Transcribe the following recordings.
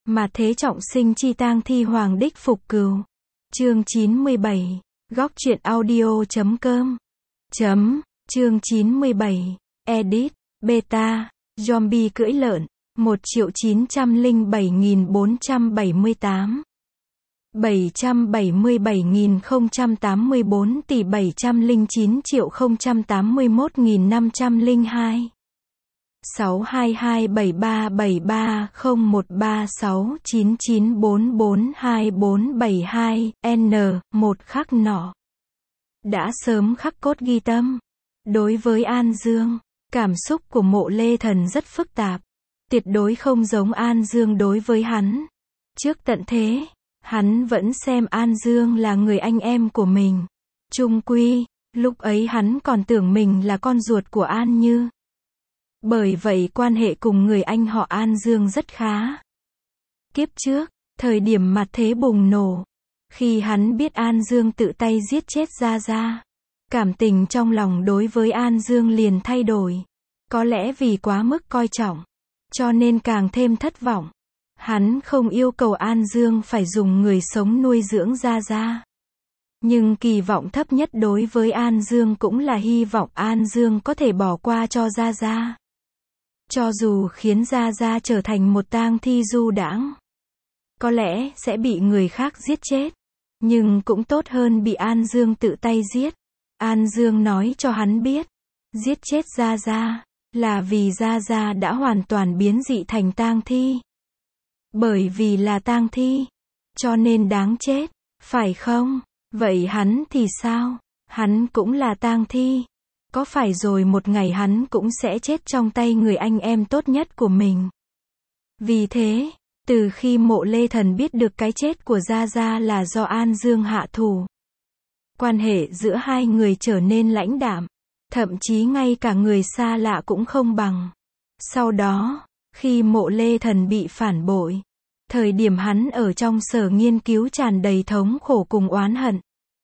Mà thế trọng sinh chi tang thi hoàng đích phục cừu. Chương 97. Góc truyện audio.com. Chương 97. Edit. Beta. Zombie cưỡi lợn. 1.907.478. 777.084 tỷ 709.081.502. 6227373613699442472 N. Một khắc nọ đã sớm khắc cốt ghi tâm. Đối với An Dương, cảm xúc của Mộ Lê Thần rất phức tạp. Tuyệt đối không giống An Dương đối với hắn. Trước tận thế, hắn vẫn xem An Dương là người anh em của mình. Chung quy, lúc ấy hắn còn tưởng mình là con ruột của An Như. Bởi vậy quan hệ cùng người anh họ An Dương rất khá. Kiếp trước, thời điểm mặt thế bùng nổ, khi hắn biết An Dương tự tay giết chết Gia Gia, cảm tình trong lòng đối với An Dương liền thay đổi. Có lẽ vì quá mức coi trọng, cho nên càng thêm thất vọng. Hắn không yêu cầu An Dương phải dùng người sống nuôi dưỡng Gia Gia. Nhưng kỳ vọng thấp nhất đối với An Dương cũng là hy vọng An Dương có thể bỏ qua cho Gia Gia. Cho dù khiến Gia Gia trở thành một tang thi du đãng, có lẽ sẽ bị người khác giết chết, nhưng cũng tốt hơn bị An Dương tự tay giết. An Dương nói cho hắn biết, giết chết Gia Gia là vì Gia Gia đã hoàn toàn biến dị thành tang thi. Bởi vì là tang thi, cho nên đáng chết, phải không? Vậy hắn thì sao? Hắn cũng là tang thi. Có phải rồi một ngày hắn cũng sẽ chết trong tay người anh em tốt nhất của mình? Vì thế, từ khi Mộ Lê Thần biết được cái chết của Gia Gia là do An Dương hạ thủ, quan hệ giữa hai người trở nên lãnh đạm, thậm chí ngay cả người xa lạ cũng không bằng. Sau đó, khi Mộ Lê Thần bị phản bội, thời điểm hắn ở trong sở nghiên cứu tràn đầy thống khổ cùng oán hận.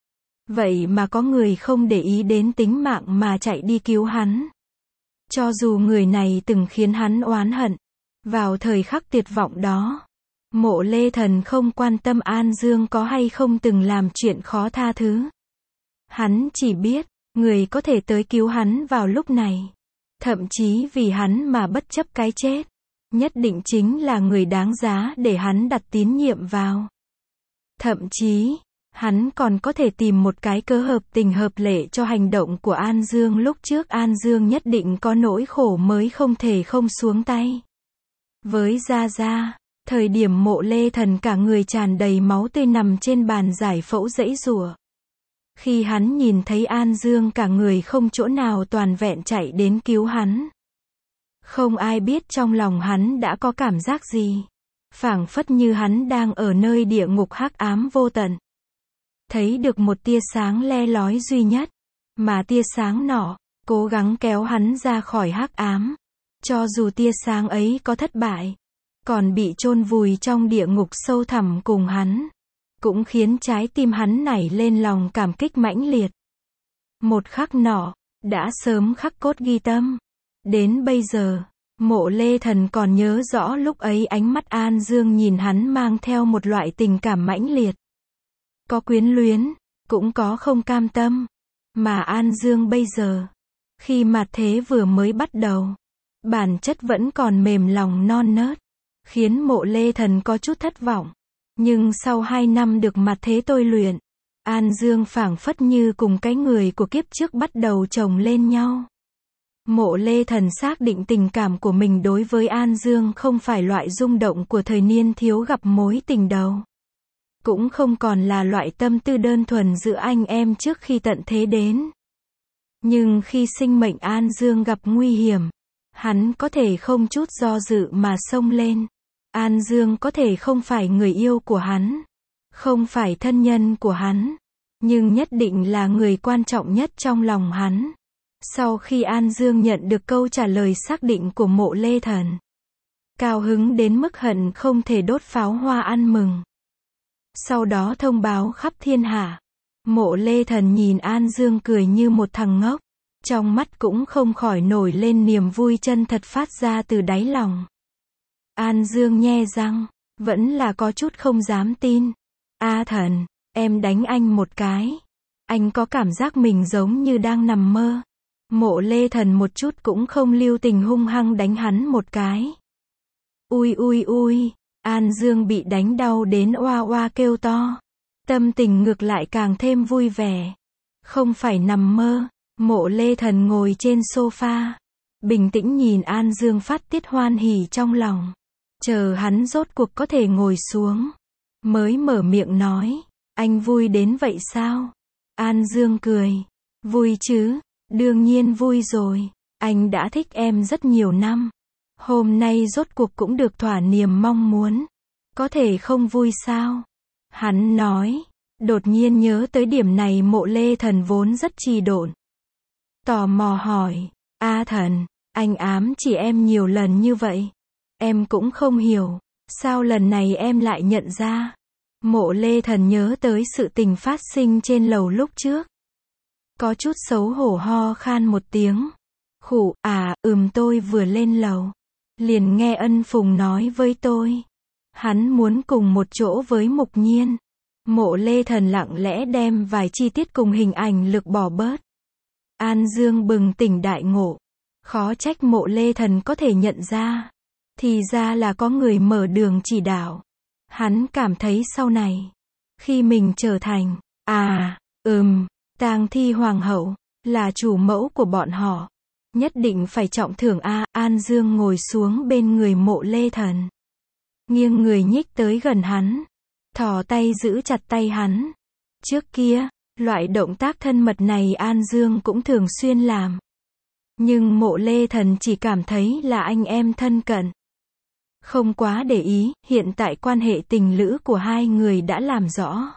Vậy mà có người không để ý đến tính mạng mà chạy đi cứu hắn. Cho dù người này từng khiến hắn oán hận. Vào thời khắc tuyệt vọng đó, Mộ Lê Thần không quan tâm An Dương có hay không từng làm chuyện khó tha thứ. Hắn chỉ biết, người có thể tới cứu hắn vào lúc này, thậm chí vì hắn mà bất chấp cái chết, nhất định chính là người đáng giá để hắn đặt tín nhiệm vào. Thậm chí, hắn còn có thể tìm một cái cớ hợp tình hợp lệ cho hành động của An Dương lúc trước. An Dương nhất định có nỗi khổ mới không thể không xuống tay. Với Gia Gia, thời điểm Mộ Lê Thần cả người tràn đầy máu tươi nằm trên bàn giải phẫu giãy giụa. Khi hắn nhìn thấy An Dương cả người không chỗ nào toàn vẹn chạy đến cứu hắn, không ai biết trong lòng hắn đã có cảm giác gì. Phảng phất như hắn đang ở nơi địa ngục hắc ám vô tận. Thấy được một tia sáng le lói duy nhất, mà tia sáng nọ cố gắng kéo hắn ra khỏi hắc ám. Cho dù tia sáng ấy có thất bại, còn bị chôn vùi trong địa ngục sâu thẳm cùng hắn, cũng khiến trái tim hắn nảy lên lòng cảm kích mãnh liệt. Một khắc nọ đã sớm khắc cốt ghi tâm. Đến bây giờ, Mộ Lê Thần còn nhớ rõ lúc ấy ánh mắt An Dương nhìn hắn mang theo một loại tình cảm mãnh liệt. Có quyến luyến, cũng có không cam tâm. Mà An Dương bây giờ, khi mặt thế vừa mới bắt đầu, bản chất vẫn còn mềm lòng non nớt, khiến Mộ Lê Thần có chút thất vọng. Nhưng sau 2 năm được mặt thế tôi luyện, An Dương phảng phất như cùng cái người của kiếp trước bắt đầu chồng lên nhau. Mộ Lê Thần xác định tình cảm của mình đối với An Dương không phải loại rung động của thời niên thiếu gặp mối tình đầu. Cũng không còn là loại tâm tư đơn thuần giữa anh em trước khi tận thế đến. Nhưng khi sinh mệnh An Dương gặp nguy hiểm, hắn có thể không chút do dự mà xông lên. An Dương có thể không phải người yêu của hắn, không phải thân nhân của hắn, nhưng nhất định là người quan trọng nhất trong lòng hắn. Sau khi An Dương nhận được câu trả lời xác định của Mộ Lê Thần, cao hứng đến mức hận không thể đốt pháo hoa ăn mừng. Sau đó thông báo khắp thiên hạ. Mộ Lê Thần nhìn An Dương cười như một thằng ngốc, trong mắt cũng không khỏi nổi lên niềm vui chân thật phát ra từ đáy lòng. An Dương nhe răng, Vẫn là có chút không dám tin. A Thần, em đánh anh một cái. Anh có cảm giác mình giống như đang nằm mơ. Mộ Lê Thần một chút cũng không lưu tình hung hăng đánh hắn một cái. Ui ui ui, An Dương bị đánh đau đến oa oa kêu to. Tâm tình ngược lại càng thêm vui vẻ. Không phải nằm mơ. Mộ Lê Thần ngồi trên sofa, bình tĩnh nhìn An Dương phát tiết hoan hỉ trong lòng. Chờ hắn rốt cuộc có thể ngồi xuống, mới mở miệng nói, anh vui đến vậy sao? An Dương cười, vui chứ, đương nhiên vui rồi, anh đã thích em rất nhiều năm. Hôm nay rốt cuộc cũng được thỏa niềm mong muốn, có thể không vui sao? Hắn nói, đột nhiên nhớ tới điểm này Mộ Lê Thần vốn rất trì độn. Tò mò hỏi, A Thần, anh ám chỉ em nhiều lần như vậy. Em cũng không hiểu, sao lần này em lại nhận ra. Mộ Lê Thần nhớ tới sự tình phát sinh trên lầu lúc trước. Có chút xấu hổ ho khan một tiếng. Khụ, tôi vừa lên lầu. Liền nghe Ân Phùng nói với tôi. Hắn muốn cùng một chỗ với Mục Nhiên. Mộ Lê Thần lặng lẽ đem vài chi tiết cùng hình ảnh lực bỏ bớt. An Dương bừng tỉnh đại ngộ. Khó trách Mộ Lê Thần có thể nhận ra. Thì ra là có người mở đường chỉ đạo. Hắn cảm thấy sau này, khi mình trở thành, tang thi hoàng hậu, là chủ mẫu của bọn họ, nhất định phải trọng thưởng An Dương ngồi xuống bên người Mộ Lê Thần. Nghiêng người nhích tới gần hắn. Thò tay giữ chặt tay hắn. Trước kia, loại động tác thân mật này An Dương cũng thường xuyên làm. Nhưng Mộ Lê Thần chỉ cảm thấy là anh em thân cận. Không quá để ý, hiện tại quan hệ tình lữ của hai người đã làm rõ.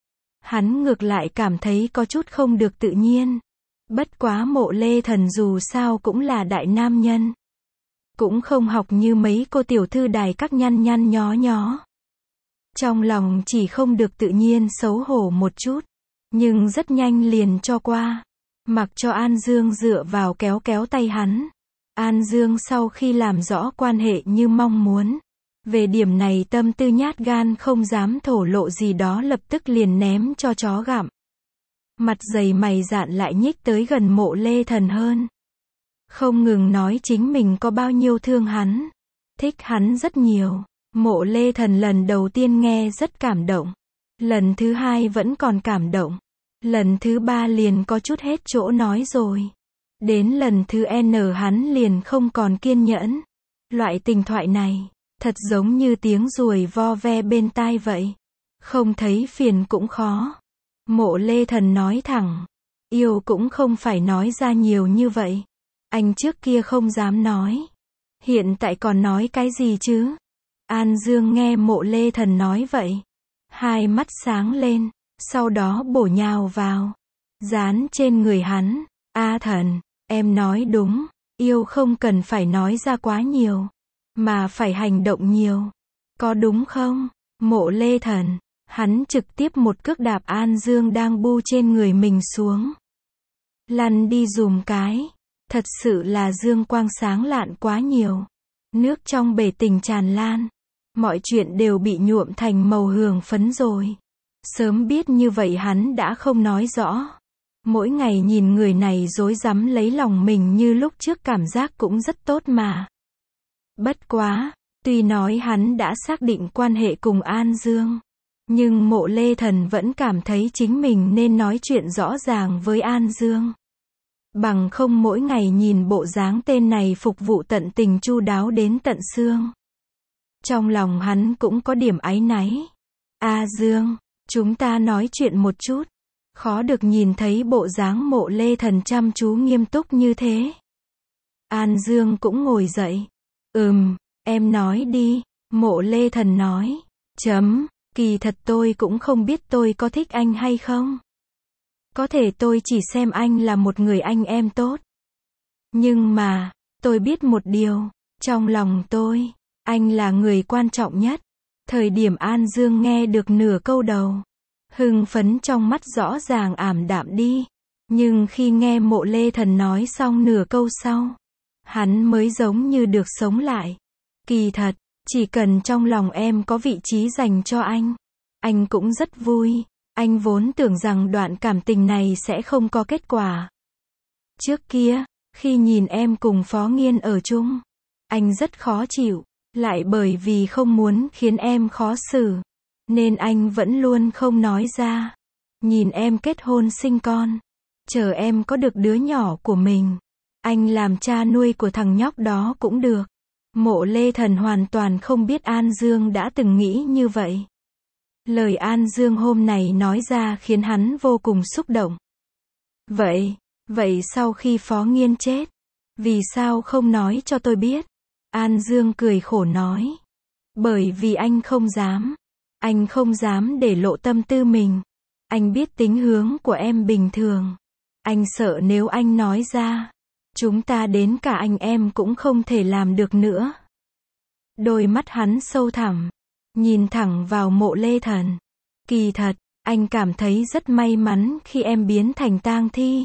Hắn ngược lại cảm thấy có chút không được tự nhiên. Bất quá Mộ Lê Thần dù sao cũng là đại nam nhân. Cũng không học như mấy cô tiểu thư đài các nhăn nhăn nhó nhó. Trong lòng chỉ không được tự nhiên xấu hổ một chút. Nhưng rất nhanh liền cho qua. Mặc cho An Dương dựa vào kéo kéo tay hắn. An Dương sau khi làm rõ quan hệ như mong muốn. Về điểm này tâm tư nhát gan không dám thổ lộ gì đó lập tức liền ném cho chó gặm. Mặt dày mày dạn lại nhích tới gần Mộ Lê Thần hơn. Không ngừng nói chính mình có bao nhiêu thương hắn. Thích hắn rất nhiều. Mộ Lê Thần lần đầu tiên nghe rất cảm động. Lần thứ hai vẫn còn cảm động. Lần thứ ba liền có chút hết chỗ nói rồi. Đến lần thứ N hắn liền không còn kiên nhẫn. Loại tình thoại này, thật giống như tiếng ruồi vo ve bên tai vậy. Không thấy phiền cũng khó. Mộ Lê Thần nói thẳng. Yêu cũng không phải nói ra nhiều như vậy. Anh trước kia không dám nói. Hiện tại còn nói cái gì chứ? An Dương nghe Mộ Lê Thần nói vậy. Hai mắt sáng lên. Sau đó bổ nhào vào. Dán trên người hắn. A Thần, em nói đúng. Yêu không cần phải nói ra quá nhiều. Mà phải hành động nhiều. Có đúng không? Mộ Lê Thần. Hắn trực tiếp một cước đạp An Dương đang bu trên người mình xuống. Lăn đi dùm cái. Thật sự là dương quang sáng lạn quá nhiều. Nước trong bể tình tràn lan. Mọi chuyện đều bị nhuộm thành màu hường phấn rồi. Sớm biết như vậy hắn đã không nói rõ. Mỗi ngày nhìn người này rối rắm lấy lòng mình như lúc trước cảm giác cũng rất tốt mà. Bất quá, tuy nói hắn đã xác định quan hệ cùng An Dương. Nhưng Mộ Lê Thần vẫn cảm thấy chính mình nên nói chuyện rõ ràng với An Dương. Bằng không mỗi ngày nhìn bộ dáng tên này phục vụ tận tình chu đáo đến tận xương. Trong lòng hắn cũng có điểm áy náy. A Dương, chúng ta nói chuyện một chút. Khó được nhìn thấy bộ dáng Mộ Lê Thần chăm chú nghiêm túc như thế. An Dương cũng ngồi dậy. Em nói đi. Mộ Lê Thần nói. Kỳ thật tôi cũng không biết tôi có thích anh hay không. Có thể tôi chỉ xem anh là một người anh em tốt. Nhưng mà, tôi biết một điều. Trong lòng tôi, anh là người quan trọng nhất. Thời điểm An Dương nghe được nửa câu đầu. Hưng phấn trong mắt rõ ràng ảm đạm đi. Nhưng khi nghe Mộ Lê Thần nói xong nửa câu sau. Hắn mới giống như được sống lại. Kỳ thật, Chỉ cần trong lòng em có vị trí dành cho anh cũng rất vui. Anh vốn tưởng rằng đoạn cảm tình này sẽ không có kết quả. Trước kia, khi nhìn em cùng Phó Nghiên ở chung, anh rất khó chịu, lại bởi vì không muốn khiến em khó xử, nên anh vẫn luôn không nói ra. Nhìn em kết hôn sinh con, chờ em có được đứa nhỏ của mình, anh làm cha nuôi của thằng nhóc đó cũng được. Mộ Lê Thần hoàn toàn không biết An Dương đã từng nghĩ như vậy. Lời An Dương hôm này nói ra khiến hắn vô cùng xúc động. Vậy sau khi Phó Nghiên chết, vì sao không nói cho tôi biết? An Dương cười khổ nói. Bởi vì anh không dám để lộ tâm tư mình. Anh biết tính hướng của em bình thường. Anh sợ nếu anh nói ra, chúng ta đến cả anh em cũng không thể làm được nữa. Đôi mắt hắn sâu thẳm, nhìn thẳng vào Mộ Lê Thần. Kỳ thật, anh cảm thấy rất may mắn khi em biến thành tang thi.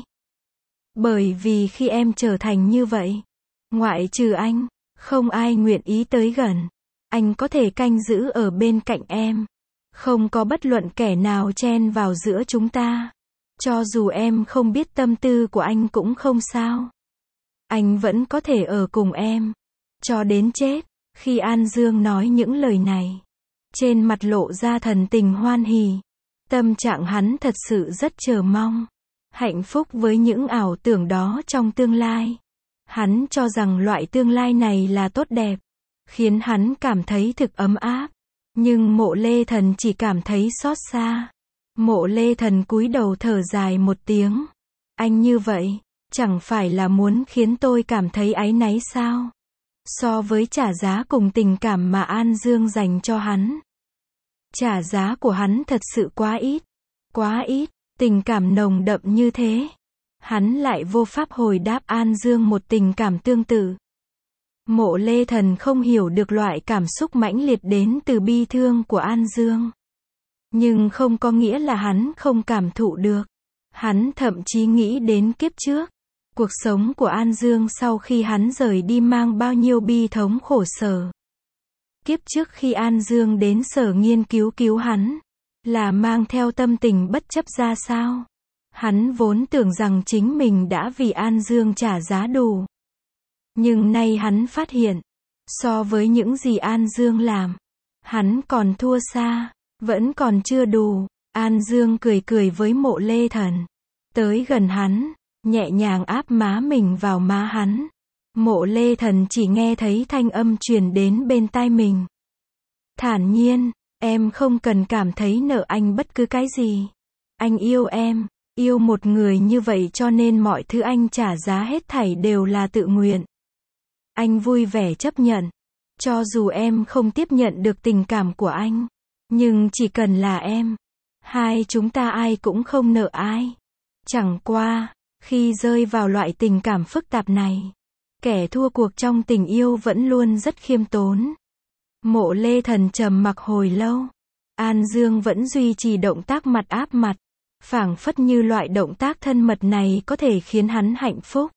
Bởi vì khi em trở thành như vậy, ngoại trừ anh, không ai nguyện ý tới gần. Anh có thể canh giữ ở bên cạnh em. Không có bất luận kẻ nào chen vào giữa chúng ta. Cho dù em không biết tâm tư của anh cũng không sao. Anh vẫn có thể ở cùng em. Cho đến chết. Khi An Dương nói những lời này, trên mặt lộ ra thần tình hoan hỉ. Tâm trạng hắn thật sự rất chờ mong. Hạnh phúc với những ảo tưởng đó trong tương lai. Hắn cho rằng loại tương lai này là tốt đẹp, khiến hắn cảm thấy thực ấm áp. Nhưng Mộ Lê Thần chỉ cảm thấy xót xa. Mộ Lê Thần cúi đầu thở dài một tiếng. Anh như vậy, chẳng phải là muốn khiến tôi cảm thấy áy náy sao? So với trả giá cùng tình cảm mà An Dương dành cho hắn, trả giá của hắn thật sự quá ít, tình cảm nồng đậm như thế. Hắn lại vô pháp hồi đáp An Dương một tình cảm tương tự. Mộ Lê Thần không hiểu được loại cảm xúc mãnh liệt đến từ bi thương của An Dương. Nhưng không có nghĩa là hắn không cảm thụ được. Hắn thậm chí nghĩ đến kiếp trước. Cuộc sống của An Dương sau khi hắn rời đi mang bao nhiêu bi thống khổ sở. Kiếp trước khi An Dương đến sở nghiên cứu hắn, là mang theo tâm tình bất chấp ra sao. Hắn vốn tưởng rằng chính mình đã vì An Dương trả giá đủ. Nhưng nay hắn phát hiện, so với những gì An Dương làm, hắn còn thua xa, vẫn còn chưa đủ. An Dương cười với Mộ Lê Thần, tới gần hắn, nhẹ nhàng áp má mình vào má hắn. Mộ Lê Thần chỉ nghe thấy thanh âm truyền đến bên tai mình. Thản nhiên, em không cần cảm thấy nợ anh bất cứ cái gì. Anh yêu em, yêu một người như vậy cho nên mọi thứ anh trả giá hết thảy đều là tự nguyện. Anh vui vẻ chấp nhận. Cho dù em không tiếp nhận được tình cảm của anh, nhưng chỉ cần là em, hai chúng ta ai cũng không nợ ai. Chẳng qua, khi rơi vào loại tình cảm phức tạp này, kẻ thua cuộc trong tình yêu vẫn luôn rất khiêm tốn. Mộ Lê Thần trầm mặc hồi lâu. An Dương vẫn duy trì động tác mặt áp mặt, phảng phất như loại động tác thân mật này có thể khiến hắn hạnh phúc.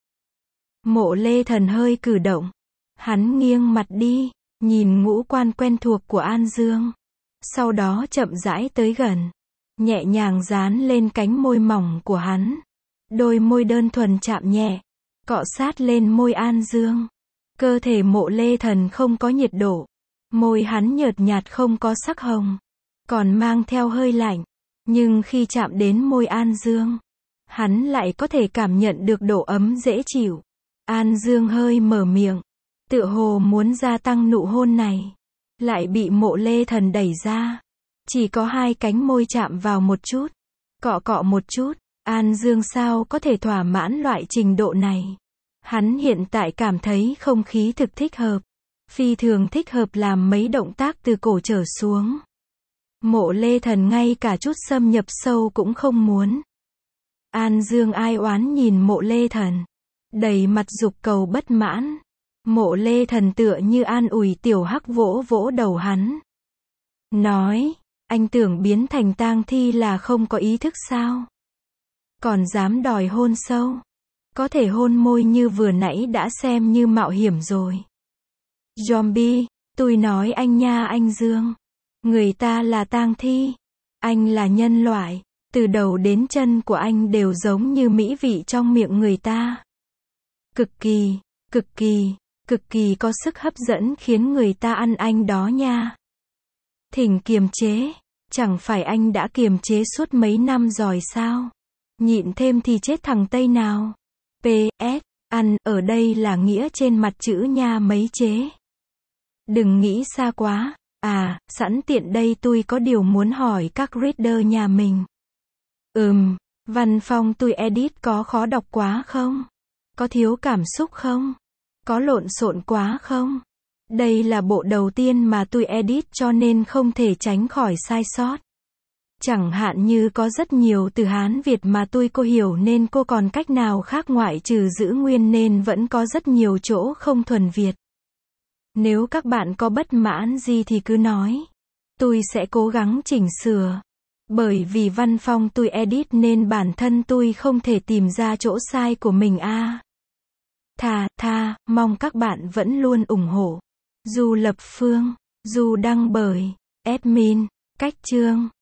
Mộ Lê Thần hơi cử động. Hắn nghiêng mặt đi, nhìn ngũ quan quen thuộc của An Dương. Sau đó chậm rãi tới gần, nhẹ nhàng dán lên cánh môi mỏng của hắn. Đôi môi đơn thuần chạm nhẹ, cọ sát lên môi An Dương. Cơ thể Mộ Lê Thần không có nhiệt độ. Môi hắn nhợt nhạt không có sắc hồng, còn mang theo hơi lạnh. Nhưng khi chạm đến môi An Dương, hắn lại có thể cảm nhận được độ ấm dễ chịu. An Dương hơi mở miệng, tựa hồ muốn gia tăng nụ hôn này, lại bị Mộ Lê Thần đẩy ra. Chỉ có hai cánh môi chạm vào một chút, cọ một chút. An Dương sao có thể thỏa mãn loại trình độ này? Hắn hiện tại cảm thấy không khí thực thích hợp, phi thường thích hợp làm mấy động tác từ cổ trở xuống. Mộ Lê Thần ngay cả chút xâm nhập sâu cũng không muốn. An Dương ai oán nhìn Mộ Lê Thần, đầy mặt dục cầu bất mãn. Mộ Lê Thần tựa như an ủi tiểu hắc vỗ vỗ đầu hắn. Nói, anh tưởng biến thành tang thi là không có ý thức sao? Còn dám đòi hôn sâu. Có thể hôn môi như vừa nãy đã xem như mạo hiểm rồi. Zombie, Tôi nói anh nha anh Dương. Người ta là tang thi. Anh là nhân loại. Từ đầu đến chân của anh đều giống như mỹ vị trong miệng người ta. Cực kỳ, cực kỳ, cực kỳ có sức hấp dẫn khiến người ta ăn anh đó nha. Thỉnh kiềm chế. Chẳng phải anh đã kiềm chế suốt mấy năm rồi sao? Nhịn thêm thì chết thằng Tây nào. PS, ăn, ở đây là nghĩa trên mặt chữ nha mấy chế. Đừng nghĩ xa quá. À, sẵn tiện đây tôi có điều muốn hỏi các reader nhà mình. Văn phong tôi edit có khó đọc quá không? Có thiếu cảm xúc không? Có lộn xộn quá không? Đây là bộ đầu tiên mà tôi edit cho nên không thể tránh khỏi sai sót. Chẳng hạn như có rất nhiều từ Hán Việt mà tôi cô hiểu nên cô còn cách nào khác ngoại trừ giữ nguyên nên vẫn có rất nhiều chỗ không thuần Việt. Nếu các bạn có bất mãn gì thì cứ nói. Tôi sẽ cố gắng chỉnh sửa. Bởi vì văn phong tôi edit nên bản thân tôi không thể tìm ra chỗ sai của mình mong các bạn vẫn luôn ủng hộ. Du Lập Phương, Du đăng bởi admin, Cách Chương.